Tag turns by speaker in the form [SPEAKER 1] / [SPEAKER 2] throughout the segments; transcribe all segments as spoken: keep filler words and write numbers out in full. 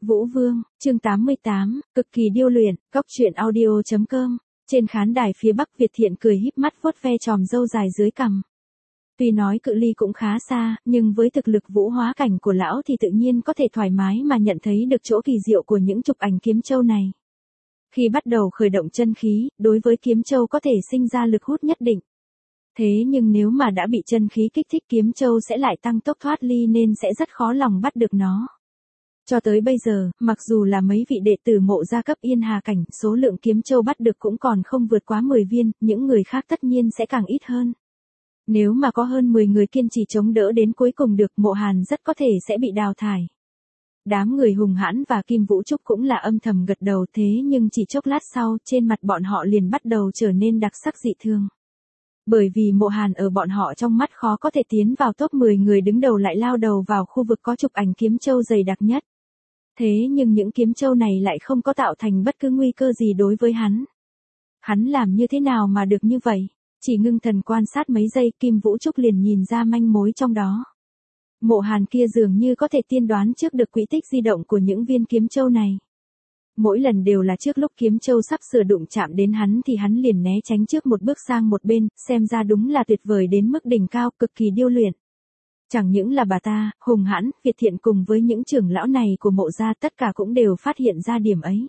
[SPEAKER 1] Vũ Vương, chương tám mươi tám, cực kỳ điêu luyện, góc truyện audio chấm com. Trên khán đài phía Bắc Việt Thiện cười híp mắt vuốt ve chòm râu dài dưới cằm. Tuy nói cự ly cũng khá xa, nhưng với thực lực vũ hóa cảnh của lão thì tự nhiên có thể thoải mái mà nhận thấy được chỗ kỳ diệu của những chụp ảnh kiếm châu này. Khi bắt đầu khởi động chân khí, đối với kiếm châu có thể sinh ra lực hút nhất định. Thế nhưng nếu mà đã bị chân khí kích thích, kiếm châu sẽ lại tăng tốc thoát ly nên sẽ rất khó lòng bắt được nó. Cho tới bây giờ, mặc dù là mấy vị đệ tử Mộ gia cấp Yên Hà cảnh, số lượng kiếm châu bắt được cũng còn không vượt quá mười viên, những người khác tất nhiên sẽ càng ít hơn. Nếu mà có hơn mười người kiên trì chống đỡ đến cuối cùng được, Mộ Hàn rất có thể sẽ bị đào thải. Đám người Hùng Hãn và Kim Vũ Trúc cũng là âm thầm gật đầu, thế nhưng chỉ chốc lát sau, trên mặt bọn họ liền bắt đầu trở nên đặc sắc dị thường. Bởi vì Mộ Hàn ở bọn họ trong mắt khó có thể tiến vào top mười người đứng đầu, lại lao đầu vào khu vực có chụp ảnh kiếm châu dày đặc nhất. Thế nhưng những kiếm châu này lại không có tạo thành bất cứ nguy cơ gì đối với hắn. Hắn làm như thế nào mà được như vậy? Chỉ ngưng thần quan sát mấy giây, Kim Vũ Trúc liền nhìn ra manh mối trong đó. Mộ Hàn kia dường như có thể tiên đoán trước được quỹ tích di động của những viên kiếm châu này. Mỗi lần đều là trước lúc kiếm châu sắp sửa đụng chạm đến hắn thì hắn liền né tránh trước một bước sang một bên, xem ra đúng là tuyệt vời đến mức đỉnh cao, cực kỳ điêu luyện. Chẳng những là bà ta, Hùng Hãn, Việt Thiện cùng với những trưởng lão này của Mộ gia tất cả cũng đều phát hiện ra điểm ấy.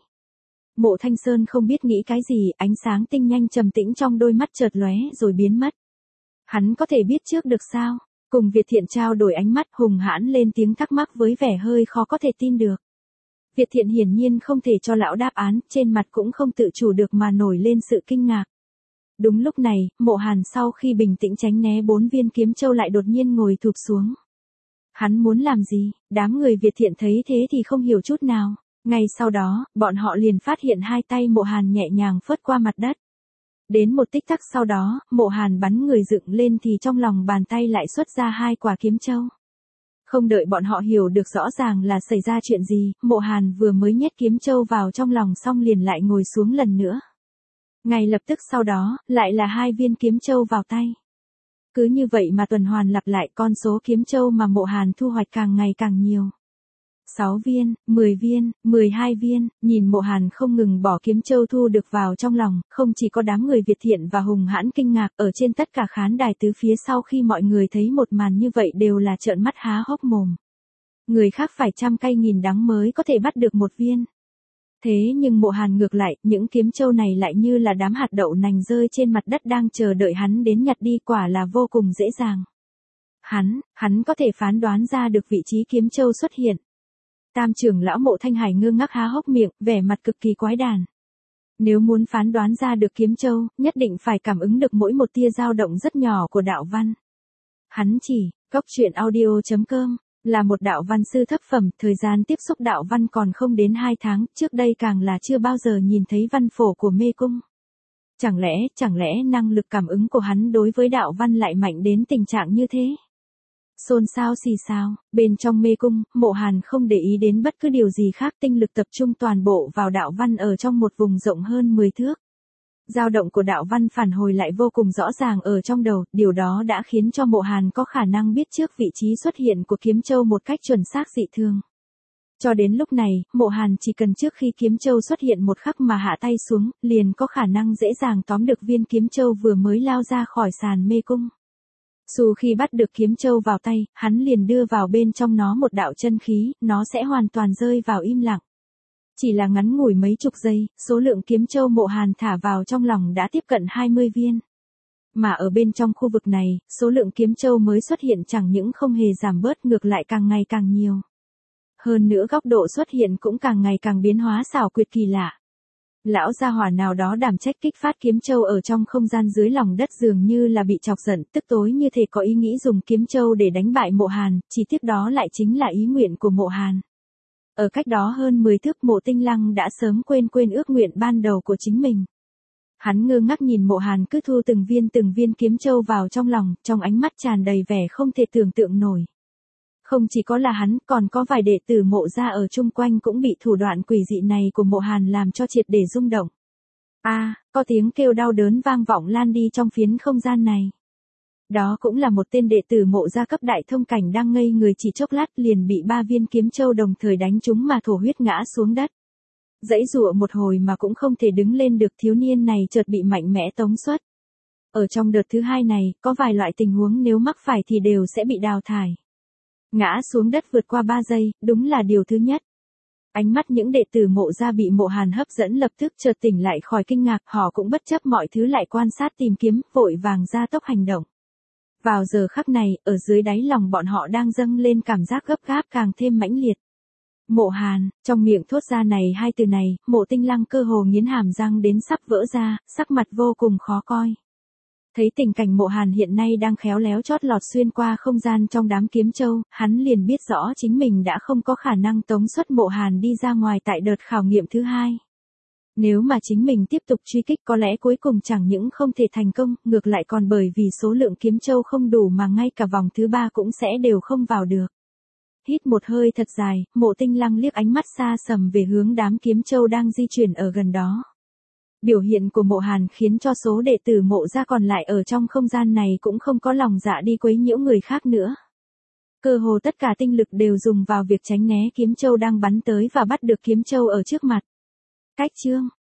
[SPEAKER 1] Mộ Thanh Sơn không biết nghĩ cái gì, ánh sáng tinh nhanh trầm tĩnh trong đôi mắt chợt lóe rồi biến mất. Hắn có thể biết trước được sao? Cùng Việt Thiện trao đổi ánh mắt, Hùng Hãn lên tiếng thắc mắc với vẻ hơi khó có thể tin được. Việt Thiện hiển nhiên không thể cho lão đáp án, trên mặt cũng không tự chủ được mà nổi lên sự kinh ngạc. Đúng lúc này, Mộ Hàn sau khi bình tĩnh tránh né bốn viên kiếm châu lại đột nhiên ngồi thụp xuống. Hắn muốn làm gì? Đám người Việt Thiện thấy thế thì không hiểu chút nào. Ngay sau đó, bọn họ liền phát hiện hai tay Mộ Hàn nhẹ nhàng phớt qua mặt đất. Đến một tích tắc sau đó, Mộ Hàn bắn người dựng lên thì trong lòng bàn tay lại xuất ra hai quả kiếm châu. Không đợi bọn họ hiểu được rõ ràng là xảy ra chuyện gì, Mộ Hàn vừa mới nhét kiếm châu vào trong lòng xong liền lại ngồi xuống lần nữa. Ngay lập tức sau đó, lại là hai viên kiếm châu vào tay. Cứ như vậy mà tuần hoàn lặp lại, con số kiếm châu mà Mộ Hàn thu hoạch càng ngày càng nhiều. sáu viên, mười viên, mười hai viên, nhìn Mộ Hàn không ngừng bỏ kiếm châu thu được vào trong lòng, không chỉ có đám người Việt Thiện và Hùng Hãn kinh ngạc, ở trên tất cả khán đài tứ phía sau khi mọi người thấy một màn như vậy đều là trợn mắt há hốc mồm. Người khác phải trăm cay nghìn đắng mới có thể bắt được một viên. Thế nhưng Mộ Hàn ngược lại, những kiếm châu này lại như là đám hạt đậu nành rơi trên mặt đất đang chờ đợi hắn đến nhặt đi, quả là vô cùng dễ dàng. Hắn, hắn có thể phán đoán ra được vị trí kiếm châu xuất hiện. Tam trưởng lão Mộ Thanh Hải ngơ ngác há hốc miệng, vẻ mặt cực kỳ quái đản. Nếu muốn phán đoán ra được kiếm châu, nhất định phải cảm ứng được mỗi một tia dao động rất nhỏ của đạo văn. Hắn chỉ, góc truyện audio chấm com, là một đạo văn sư thấp phẩm, thời gian tiếp xúc đạo văn còn không đến hai tháng, trước đây càng là chưa bao giờ nhìn thấy văn phổ của mê cung. Chẳng lẽ, chẳng lẽ năng lực cảm ứng của hắn đối với đạo văn lại mạnh đến tình trạng như thế? Xôn xao xì xào, bên trong mê cung, Mộ Hàn không để ý đến bất cứ điều gì khác, tinh lực tập trung toàn bộ vào đạo văn ở trong một vùng rộng hơn mười thước. Dao động của đạo văn phản hồi lại vô cùng rõ ràng ở trong đầu, điều đó đã khiến cho Mộ Hàn có khả năng biết trước vị trí xuất hiện của kiếm châu một cách chuẩn xác dị thường. Cho đến lúc này, Mộ Hàn chỉ cần trước khi kiếm châu xuất hiện một khắc mà hạ tay xuống, liền có khả năng dễ dàng tóm được viên kiếm châu vừa mới lao ra khỏi sàn mê cung. Dù khi bắt được kiếm châu vào tay, hắn liền đưa vào bên trong nó một đạo chân khí, nó sẽ hoàn toàn rơi vào im lặng. Chỉ là ngắn ngủi mấy chục giây, số lượng kiếm châu Mộ Hàn thả vào trong lòng đã tiếp cận hai mươi viên. Mà ở bên trong khu vực này, số lượng kiếm châu mới xuất hiện chẳng những không hề giảm bớt, ngược lại càng ngày càng nhiều. Hơn nữa góc độ xuất hiện cũng càng ngày càng biến hóa xảo quyệt kỳ lạ. Lão gia hỏa nào đó đảm trách kích phát kiếm châu ở trong không gian dưới lòng đất dường như là bị chọc giận, tức tối như thể có ý nghĩ dùng kiếm châu để đánh bại Mộ Hàn, chỉ tiếc đó lại chính là ý nguyện của Mộ Hàn. Ở cách đó hơn mười thước, Mộ Tinh Lăng đã sớm quên quên ước nguyện ban đầu của chính mình. Hắn ngơ ngác nhìn Mộ Hàn cứ thu từng viên từng viên kiếm châu vào trong lòng, trong ánh mắt tràn đầy vẻ không thể tưởng tượng nổi. Không chỉ có là hắn, còn có vài đệ tử Mộ gia ở chung quanh cũng bị thủ đoạn quỷ dị này của Mộ Hàn làm cho triệt để rung động. A, à, có tiếng kêu đau đớn vang vọng lan đi trong phiến không gian này. Đó cũng là một tên đệ tử Mộ gia cấp đại thông cảnh đang ngây người chỉ chốc lát liền bị ba viên kiếm châu đồng thời đánh trúng mà thổ huyết ngã xuống đất. Dãy dụa một hồi mà cũng không thể đứng lên được, thiếu niên này chợt bị mạnh mẽ tống xuất. Ở trong đợt thứ hai này, có vài loại tình huống nếu mắc phải thì đều sẽ bị đào thải. Ngã xuống đất vượt qua ba giây, đúng là điều thứ nhất. Ánh mắt những đệ tử Mộ gia bị Mộ Hàn hấp dẫn lập tức chợt tỉnh lại khỏi kinh ngạc, họ cũng bất chấp mọi thứ lại quan sát tìm kiếm, vội vàng ra tốc hành động. Vào giờ khắc này, ở dưới đáy lòng bọn họ đang dâng lên cảm giác gấp gáp càng thêm mãnh liệt. Mộ Hàn, trong miệng thốt ra này hai từ này, Mộ Tinh Lăng cơ hồ nghiến hàm răng đến sắp vỡ ra, sắc mặt vô cùng khó coi. Thấy tình cảnh Mộ Hàn hiện nay đang khéo léo chót lọt xuyên qua không gian trong đám kiếm châu, hắn liền biết rõ chính mình đã không có khả năng tống xuất Mộ Hàn đi ra ngoài tại đợt khảo nghiệm thứ hai. Nếu mà chính mình tiếp tục truy kích có lẽ cuối cùng chẳng những không thể thành công, ngược lại còn bởi vì số lượng kiếm châu không đủ mà ngay cả vòng thứ ba cũng sẽ đều không vào được. Hít một hơi thật dài, Mộ Tinh Lăng liếc ánh mắt xa sầm về hướng đám kiếm châu đang di chuyển ở gần đó. Biểu hiện của Mộ Hàn khiến cho số đệ tử Mộ gia còn lại ở trong không gian này cũng không có lòng dạ đi quấy nhiễu người khác nữa. Cơ hồ tất cả tinh lực đều dùng vào việc tránh né kiếm châu đang bắn tới và bắt được kiếm châu ở trước mặt. Cách chương